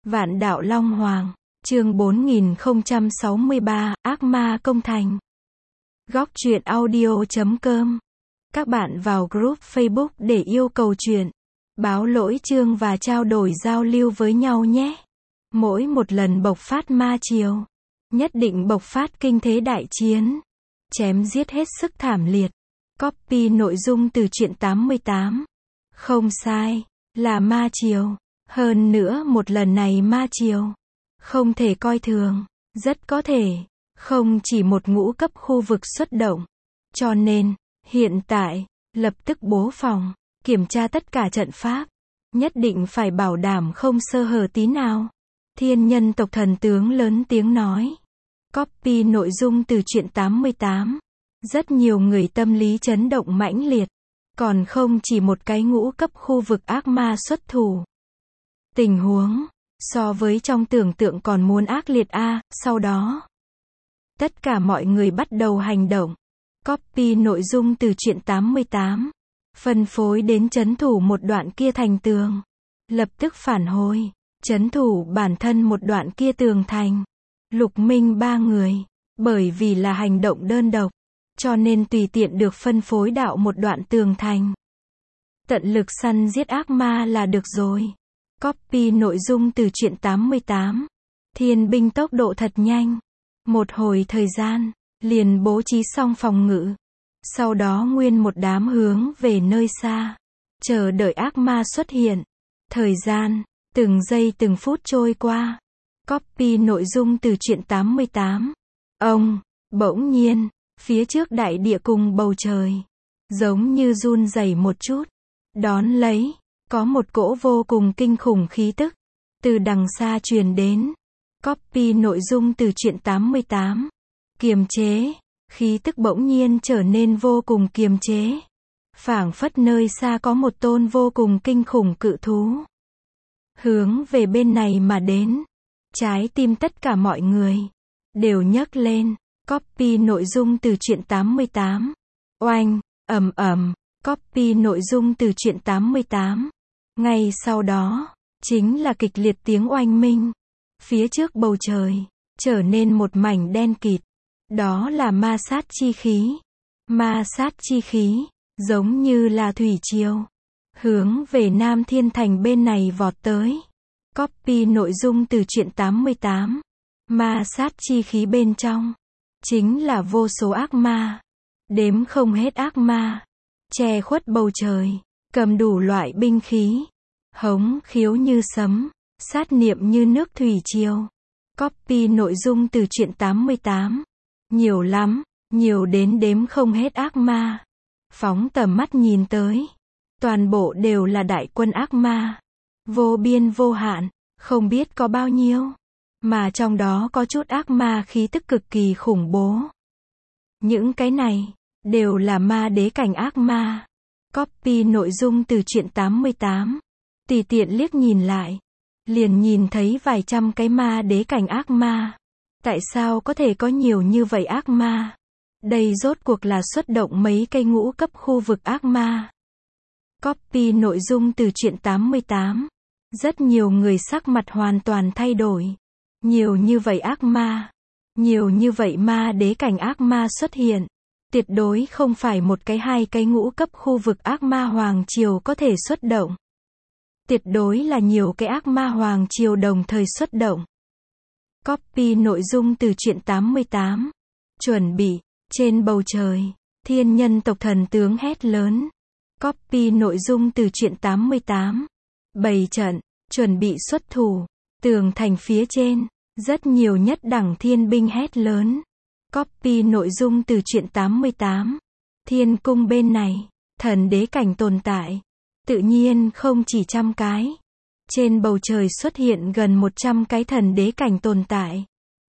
Vạn đạo Long Hoàng, chương 4063, ác ma công thành. Góc truyện audio.com. Các bạn vào group Facebook để yêu cầu truyện, báo lỗi chương và trao đổi giao lưu với nhau nhé. Mỗi một lần bộc phát ma chiều, nhất định bộc phát kinh thế đại chiến, chém giết hết sức thảm liệt. Copy nội dung từ truyện 88. Không sai, là ma chiều. Hơn nữa một lần này ma chiều không thể coi thường, rất có thể không chỉ một ngũ cấp khu vực xuất động. Cho nên, hiện tại, lập tức bố phòng, kiểm tra tất cả trận pháp, nhất định phải bảo đảm không sơ hở tí nào. Thiên nhân tộc thần tướng lớn tiếng nói. Copy nội dung từ truyện 88. Rất nhiều người tâm lý chấn động mãnh liệt, còn không chỉ một cái ngũ cấp khu vực ác ma xuất thủ. Tình huống so với trong tưởng tượng còn muốn ác liệt a. Sau đó, tất cả mọi người bắt đầu hành động. Copy nội dung từ truyện 88. Phân phối đến trấn thủ một đoạn kia thành tường. Lập tức phản hồi, trấn thủ bản thân một đoạn kia tường thành. Lục Minh ba người, bởi vì là hành động đơn độc, cho nên tùy tiện được phân phối đạo một đoạn tường thành. Tận lực săn giết ác ma là được rồi. Copy nội dung từ truyện 88. Thiên binh tốc độ thật nhanh. Một hồi thời gian, liền bố trí xong phòng ngự. Sau đó nguyên một đám hướng về nơi xa, chờ đợi ác ma xuất hiện. Thời gian, từng giây từng phút trôi qua. Copy nội dung từ truyện 88. Bỗng nhiên, phía trước đại địa cùng bầu trời, giống như run rẩy một chút. Đón lấy, có một cỗ vô cùng kinh khủng khí tức, từ đằng xa truyền đến. Copy nội dung từ truyện 88. Kiềm chế, khí tức bỗng nhiên trở nên vô cùng kiềm chế. Phảng phất nơi xa có một tôn vô cùng kinh khủng cự thú, hướng về bên này mà đến. Trái tim tất cả mọi người đều nhấc lên. Copy nội dung từ truyện 88. Oanh, ầm. Copy nội dung từ truyện 88. Ngay sau đó, chính là kịch liệt tiếng oanh minh. Phía trước bầu trời, trở nên một mảnh đen kịt. Đó là ma sát chi khí. Ma sát chi khí, giống như là thủy triều, hướng về Nam Thiên Thành bên này vọt tới. Copy nội dung từ truyện 88. Ma sát chi khí bên trong, chính là vô số ác ma. Đếm không hết ác ma, che khuất bầu trời, cầm đủ loại binh khí. Hống khiếu như sấm, sát niệm như nước thủy triều. Copy nội dung từ truyện 88. Nhiều lắm, nhiều đến đếm không hết ác ma. Phóng tầm mắt nhìn tới, toàn bộ đều là đại quân ác ma. Vô biên vô hạn, không biết có bao nhiêu. Mà trong đó có chút ác ma khí tức cực kỳ khủng bố. Những cái này, đều là ma đế cảnh ác ma. Copy nội dung từ truyện 88. Tùy tiện liếc nhìn lại, liền nhìn thấy vài trăm cái ma đế cảnh ác ma. Tại sao có thể có nhiều như vậy ác ma? Đây rốt cuộc là xuất động mấy cây ngũ cấp khu vực ác ma. Copy nội dung từ truyện 88. Rất nhiều người sắc mặt hoàn toàn thay đổi. Nhiều như vậy ác ma, nhiều như vậy ma đế cảnh ác ma xuất hiện. Tuyệt đối không phải một cái hai cái ngũ cấp khu vực ác ma hoàng triều có thể xuất động. Tuyệt đối là nhiều cái ác ma hoàng triều đồng thời xuất động. Copy nội dung từ truyện 88. Chuẩn bị, trên bầu trời, thiên nhân tộc thần tướng hét lớn. Copy nội dung từ truyện 88. Bày trận, chuẩn bị xuất thủ. Tường thành phía trên, rất nhiều nhất đẳng thiên binh hét lớn. Copy nội dung từ truyện 88. Thiên cung bên này, thần đế cảnh tồn tại. Tự nhiên không chỉ trăm cái. Trên bầu trời xuất hiện gần 100 cái thần đế cảnh tồn tại.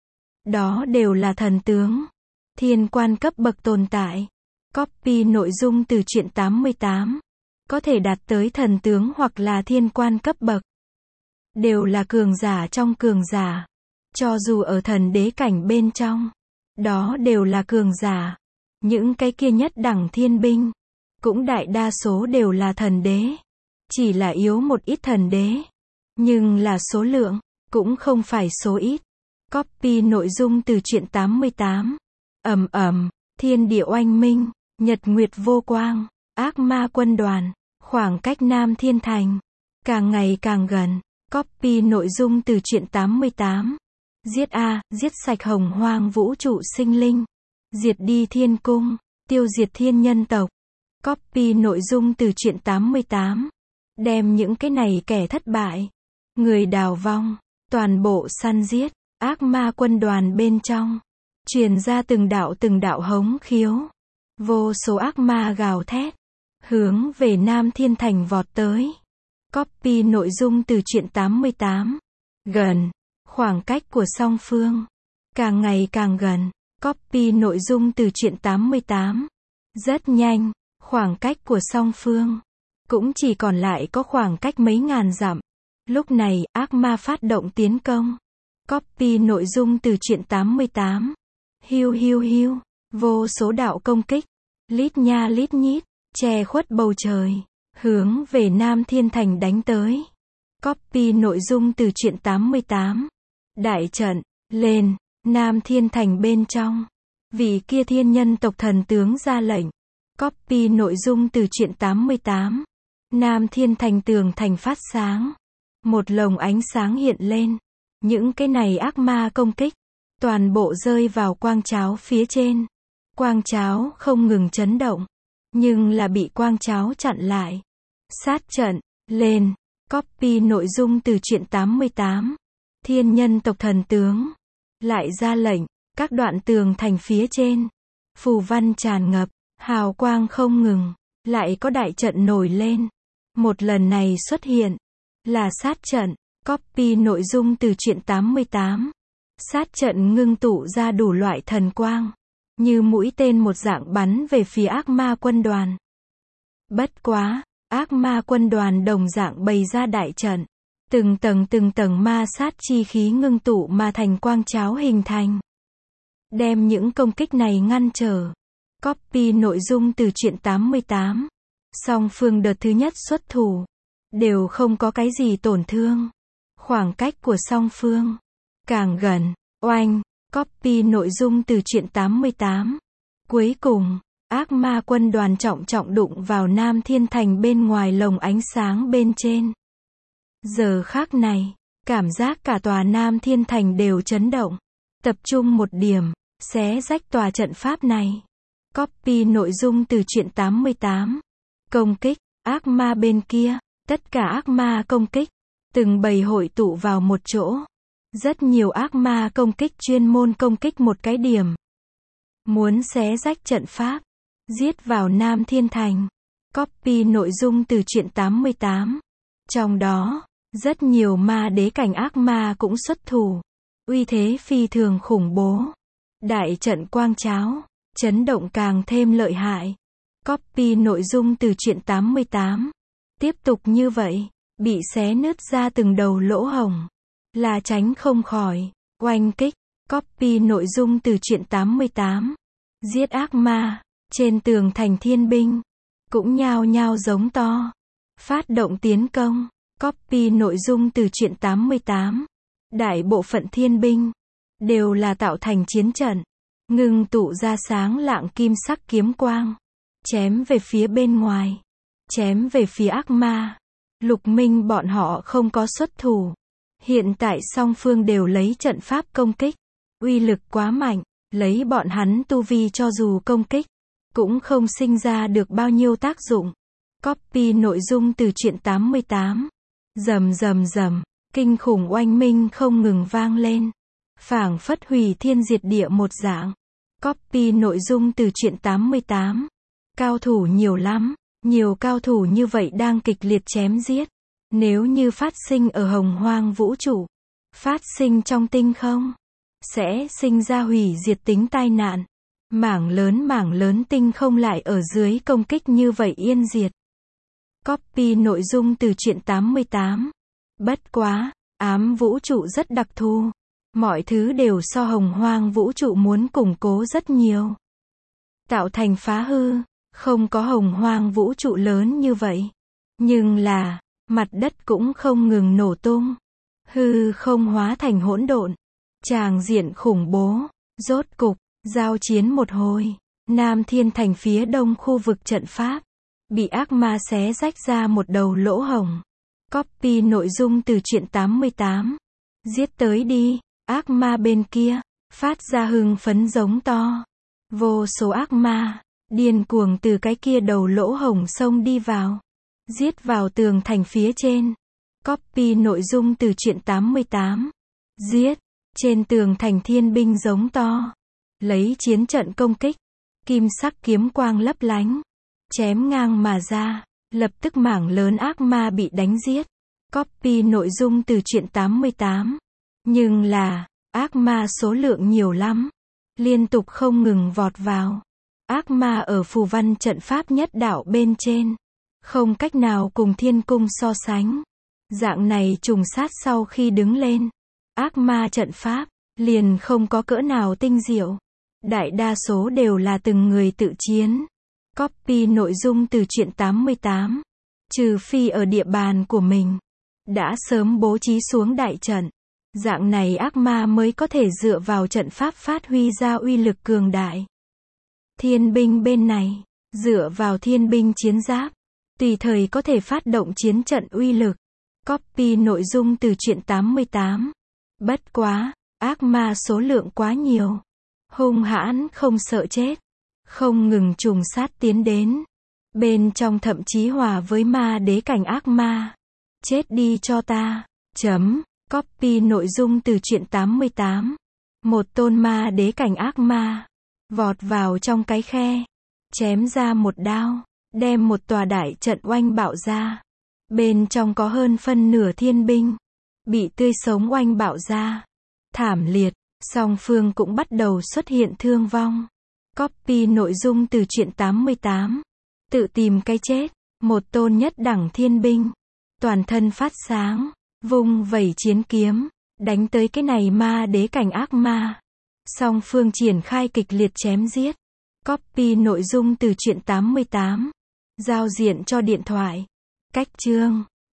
Đó đều là thần tướng, thiên quan cấp bậc tồn tại. Copy nội dung từ truyện 88. Có thể đạt tới thần tướng hoặc là thiên quan cấp bậc. Đều là cường giả trong cường giả. Cho dù ở thần đế cảnh bên trong, đó đều là cường giả. Những cái kia nhất đẳng thiên binh, cũng đại đa số đều là thần đế. Chỉ là yếu một ít thần đế. Nhưng là số lượng, cũng không phải số ít. Copy nội dung từ truyện 88. Thiên địa oanh minh, nhật nguyệt vô quang, ác ma quân đoàn, khoảng cách Nam Thiên Thành càng ngày càng gần. Copy nội dung từ truyện 88. Giết sạch hồng hoang vũ trụ sinh linh, diệt đi thiên cung, tiêu diệt thiên nhân tộc. Copy nội dung từ truyện 88. Đem những cái này kẻ thất bại, người đào vong, toàn bộ săn giết. Ác ma quân đoàn bên trong truyền ra từng đạo hống khiếu. Vô số ác ma gào thét, hướng về Nam Thiên Thành vọt tới. Copy nội dung từ truyện 88. Gần, khoảng cách của song phương càng ngày càng gần. Copy nội dung từ truyện 88. Rất nhanh, khoảng cách của song phương cũng chỉ còn lại có khoảng cách mấy ngàn dặm. Lúc này, ác ma phát động tiến công. Copy nội dung từ truyện 88. Hiu, vô số đạo công kích, lít nha lít nhít, che khuất bầu trời, hướng về Nam Thiên Thành đánh tới. Copy nội dung từ truyện 88. Đại trận lên, Nam Thiên Thành bên trong, vị kia thiên nhân tộc thần tướng ra lệnh. Copy nội dung từ truyện 88. Nam Thiên Thành tường thành phát sáng, một lồng ánh sáng hiện lên. Những cái này ác ma công kích toàn bộ rơi vào quang cháo phía trên. Quang cháo không ngừng chấn động, nhưng là bị quang cháo chặn lại. Sát trận lên. Copy nội dung từ truyện 88. Thiên nhân tộc thần tướng lại ra lệnh, các đoạn tường thành phía trên phù văn tràn ngập, hào quang không ngừng, lại có đại trận nổi lên. Một lần này xuất hiện là sát trận. Copy nội dung từ truyện 88. Sát trận ngưng tụ ra đủ loại thần quang, như mũi tên một dạng bắn về phía ác ma quân đoàn. Bất quá, ác ma quân đoàn đồng dạng bày ra đại trận. Từng tầng ma sát chi khí ngưng tụ mà thành quang cháo hình thành, đem những công kích này ngăn trở. Copy nội dung từ truyện 88. Song phương đợt thứ nhất xuất thủ đều không có cái gì tổn thương. Khoảng cách của song phương càng gần. Oanh. Copy nội dung từ truyện 88. Cuối cùng, ác ma quân đoàn trọng đụng vào Nam Thiên Thành bên ngoài lồng ánh sáng bên trên. Giờ khắc này, cảm giác cả tòa Nam Thiên Thành đều chấn động. Tập trung một điểm, xé rách tòa trận pháp này. Copy nội dung từ truyện 88. Công kích, ác ma bên kia, tất cả ác ma công kích, từng bầy hội tụ vào một chỗ. Rất nhiều ác ma công kích chuyên môn công kích một cái điểm, muốn xé rách trận pháp, giết vào Nam Thiên Thành. Copy nội dung từ truyện 88. Trong đó, rất nhiều ma đế cảnh ác ma cũng xuất thủ. Uy thế phi thường khủng bố. Đại trận quang cháo, chấn động càng thêm lợi hại. Copy nội dung từ truyện 88. Tiếp tục như vậy, bị xé nứt ra từng đầu lỗ hổng, là tránh không khỏi. Oanh kích. Copy nội dung từ truyện 88. Giết ác ma, trên tường thành thiên binh cũng nhao nhao giống to, phát động tiến công. Copy nội dung từ truyện 88. Đại bộ phận thiên binh đều là tạo thành chiến trận, ngưng tụ ra sáng lạng kim sắc kiếm quang, chém về phía bên ngoài, chém về phía ác ma. Lục Minh bọn họ không có xuất thủ. Hiện tại song phương đều lấy trận pháp công kích, uy lực quá mạnh, lấy bọn hắn tu vi cho dù công kích cũng không sinh ra được bao nhiêu tác dụng. Copy nội dung từ truyện 88. Rầm, kinh khủng oanh minh không ngừng vang lên, phảng phất hủy thiên diệt địa một dạng. Copy nội dung từ truyện 88. Cao thủ nhiều lắm, nhiều cao thủ như vậy đang kịch liệt chém giết. Nếu như phát sinh ở hồng hoang vũ trụ, phát sinh trong tinh không, sẽ sinh ra hủy diệt tính tai nạn. Mảng lớn tinh không lại ở dưới công kích như vậy yên diệt. Copy nội dung từ truyện 88. Bất quá, ám vũ trụ rất đặc thù. Mọi thứ đều so hồng hoang vũ trụ muốn củng cố rất nhiều. Tạo thành phá hư, không có hồng hoang vũ trụ lớn như vậy. Nhưng là, mặt đất cũng không ngừng nổ tung. hư không hóa thành hỗn độn. Tràng diện khủng bố. Rốt cục, giao chiến một hồi. Nam Thiên Thành phía đông khu vực trận pháp, bị ác ma xé rách ra một đầu lỗ hổng. Copy nội dung từ truyện 88. Giết tới đi, ác ma bên kia, phát ra hưng phấn giống to. Vô số ác ma, điên cuồng từ cái kia đầu lỗ hổng xông đi vào. Giết vào tường thành phía trên. Copy nội dung từ truyện 88. Giết, trên tường thành thiên binh giống to. Lấy chiến trận công kích. Kim sắc kiếm quang lấp lánh. Chém ngang mà ra. Lập tức mảng lớn ác ma bị đánh giết. Copy nội dung từ truyện 88. Nhưng là, ác ma số lượng nhiều lắm. Liên tục không ngừng vọt vào. Ác ma ở phù văn trận pháp nhất đạo bên trên. Không cách nào cùng thiên cung so sánh. Dạng này trùng sát sau khi đứng lên. Ác ma trận pháp, liền không có cỡ nào tinh diệu. Đại đa số đều là từng người tự chiến. Copy nội dung từ truyện 88. Trừ phi ở địa bàn của mình. Đã sớm bố trí xuống đại trận. Dạng này ác ma mới có thể dựa vào trận pháp phát huy ra uy lực cường đại. Thiên binh bên này, dựa vào thiên binh chiến giáp, tùy thời có thể phát động chiến trận uy lực. Copy nội dung từ truyện 88. Bất quá, ác ma số lượng quá nhiều. Hung hãn không sợ chết. Không ngừng trùng sát tiến đến. Bên trong thậm chí hòa với ma đế cảnh ác ma. Chết đi cho ta. Copy nội dung từ truyện 88. Một tôn ma đế cảnh ác ma. Vọt vào trong cái khe. Chém ra một đao. Đem một tòa đại trận oanh bạo ra. Bên trong có hơn phân nửa thiên binh. Bị tươi sống oanh bạo ra. Thảm liệt. Song phương cũng bắt đầu xuất hiện thương vong. Copy nội dung từ truyện 88. Tự tìm cái chết. Một tôn nhất đẳng thiên binh. Toàn thân phát sáng. Vung vẩy chiến kiếm. Đánh tới cái này ma đế cảnh ác ma. Song phương triển khai kịch liệt chém giết. Copy nội dung từ truyện 88. Giao diện cho điện thoại. Cách chương.